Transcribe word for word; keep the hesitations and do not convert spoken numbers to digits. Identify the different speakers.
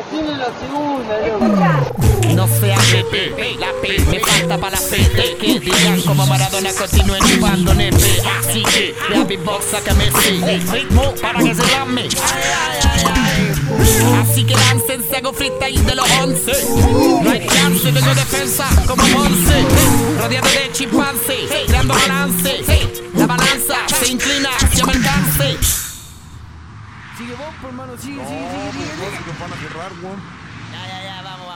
Speaker 1: Tiene la segunda, loco.
Speaker 2: No sea Pepe, la P me falta para la P. Que digan como Maradona continúe chupando nepe. Así que la beatbox sácame el ritmo para que se lame. Así que láncense, hago freestyle de los once. No hay chance, tengo defensa como Monse. Rodeado de chimpancé, creando balance. La balanza se inclina hacia mi alcance.
Speaker 1: Sigue vos, hermano, sigue, sigue, sigue, sigue.
Speaker 3: No, no, no, van a cerrar, weón.
Speaker 2: Ya, ya, ya, vamos, vamos.